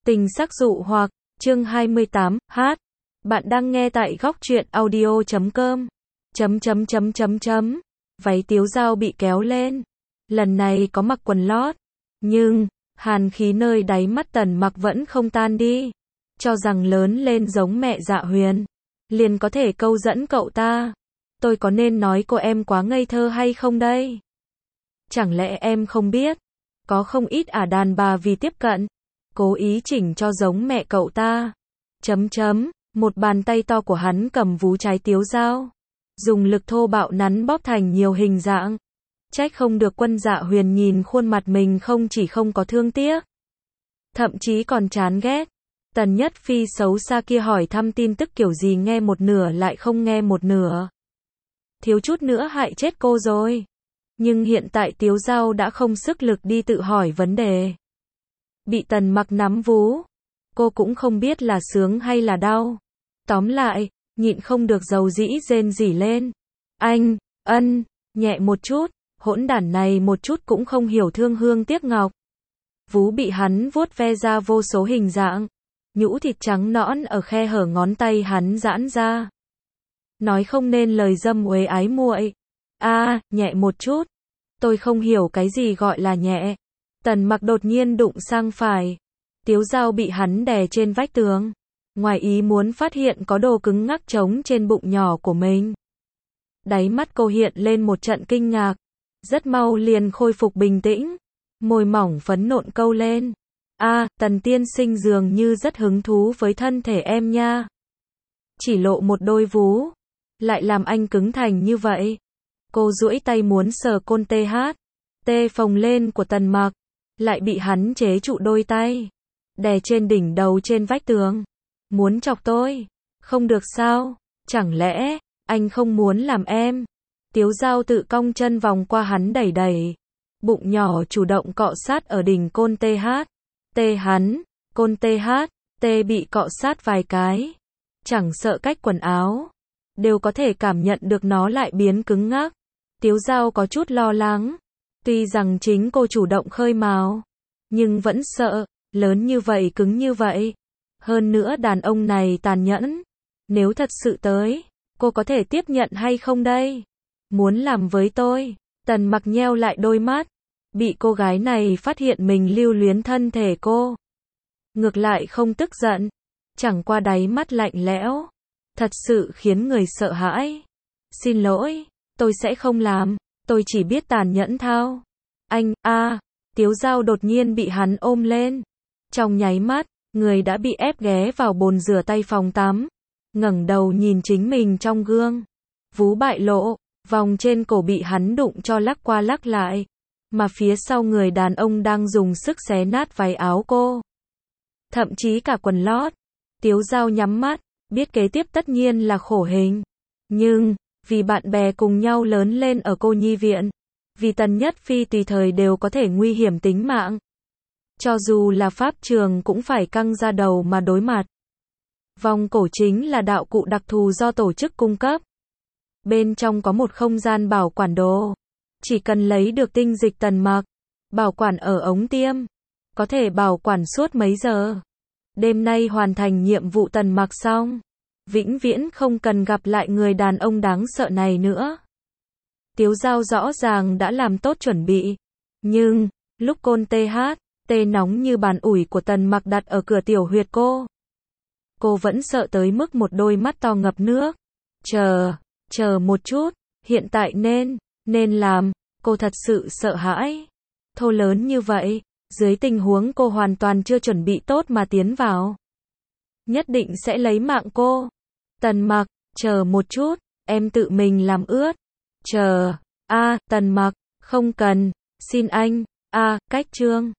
Tình sắc dụ hoặc, chương 28, hát. Bạn đang nghe tại góc truyện audio.com. Váy Tiếu Dao bị kéo lên. Lần này có mặc quần lót. Nhưng, hàn khí nơi đáy mắt Tần Mặc vẫn không tan đi. Cho rằng lớn lên giống mẹ Dạ Huyền, liền có thể câu dẫn cậu ta. Tôi có nên nói cô em quá ngây thơ hay không đây? Chẳng lẽ em không biết? Có không ít đàn bà vì tiếp cận, cố ý chỉnh cho giống mẹ cậu ta. Một bàn tay to của hắn cầm vú trái Tiếu Dao, dùng lực thô bạo nắn bóp thành nhiều hình dạng. Trách không được Quân Dạ Huyền nhìn khuôn mặt mình không chỉ không có thương tiếc, thậm chí còn chán ghét. Tần Nhất Phi xấu xa kia hỏi thăm tin tức kiểu gì nghe một nửa lại không nghe một nửa. Thiếu chút nữa hại chết cô rồi. Nhưng hiện tại Tiếu Dao đã không sức lực đi tự hỏi vấn đề. Bị Tần Mặc nắm vú, cô cũng không biết là sướng hay là đau. Tóm lại, nhịn không được dầu dĩ rên rỉ lên. Anh, nhẹ một chút, hỗn đản này một chút cũng không hiểu thương hương tiếc ngọc. Vú bị hắn vuốt ve ra vô số hình dạng, nhũ thịt trắng nõn ở khe hở ngón tay hắn giãn ra. Nói không nên lời dâm uế ái muội. Nhẹ một chút. Tôi không hiểu cái gì gọi là nhẹ. Tần Mặc đột nhiên đụng sang phải. Tiếu Dao bị hắn đè trên vách tường. Ngoài ý muốn phát hiện có đồ cứng ngắc trống trên bụng nhỏ của mình. Đáy mắt cô hiện lên một trận kinh ngạc. Rất mau liền khôi phục bình tĩnh. Môi mỏng phấn nộn câu lên. Tần tiên sinh dường như rất hứng thú với thân thể em nha. Chỉ lộ một đôi vú, lại làm anh cứng thành như vậy. Cô duỗi tay muốn sờ côn tê phồng lên của Tần Mặc, lại bị hắn chế trụ đôi tay, đè trên đỉnh đầu trên vách tường. Muốn chọc tôi? Không được sao? Chẳng lẽ anh không muốn làm em? Tiếu Dao tự cong chân vòng qua hắn đẩy, bụng nhỏ chủ động cọ sát ở đỉnh côn tê hắn, côn tê bị cọ sát vài cái, chẳng sợ cách quần áo, đều có thể cảm nhận được nó lại biến cứng ngắc. Tiếu Dao có chút lo lắng, tuy rằng chính cô chủ động khơi mào, nhưng vẫn sợ, lớn như vậy cứng như vậy. Hơn nữa đàn ông này tàn nhẫn, nếu thật sự tới, cô có thể tiếp nhận hay không đây? Muốn làm với tôi? Tần Mặc nheo lại đôi mắt, bị cô gái này phát hiện mình lưu luyến thân thể cô. Ngược lại không tức giận, chẳng qua đáy mắt lạnh lẽo, thật sự khiến người sợ hãi. Xin lỗi, tôi sẽ không làm, tôi chỉ biết tàn nhẫn thao. Anh, Tiếu Dao đột nhiên bị hắn ôm lên. Trong nháy mắt, người đã bị ép ghé vào bồn rửa tay phòng tắm. Ngẩng đầu nhìn chính mình trong gương. Vú bại lộ, vòng trên cổ bị hắn đụng cho lắc qua lắc lại. Mà phía sau người đàn ông đang dùng sức xé nát váy áo cô. Thậm chí cả quần lót. Tiếu Dao nhắm mắt, biết kế tiếp tất nhiên là khổ hình. Nhưng, vì bạn bè cùng nhau lớn lên ở cô nhi viện, vì Tần Nhất Phi tùy thời đều có thể nguy hiểm tính mạng. Cho dù là pháp trường cũng phải căng ra đầu mà đối mặt. Vòng cổ chính là đạo cụ đặc thù do tổ chức cung cấp. Bên trong có một không gian bảo quản đồ. Chỉ cần lấy được tinh dịch Tần Mặc, bảo quản ở ống tiêm, có thể bảo quản suốt mấy giờ. Đêm nay hoàn thành nhiệm vụ Tần Mặc xong, vĩnh viễn không cần gặp lại người đàn ông đáng sợ này nữa. Tiếu Dao rõ ràng đã làm tốt chuẩn bị. Nhưng, lúc côn tê nóng như bàn ủi của Tần Mặc đặt ở cửa tiểu huyệt cô vẫn sợ tới mức một đôi mắt to ngập nước. Chờ một chút, hiện tại nên làm, cô thật sự sợ hãi. Thô lớn như vậy, dưới tình huống cô hoàn toàn chưa chuẩn bị tốt mà tiến vào, nhất định sẽ lấy mạng cô. Tần Mặc, chờ một chút, em tự mình làm ướt. Tần Mặc, không cần, xin anh. Cách chương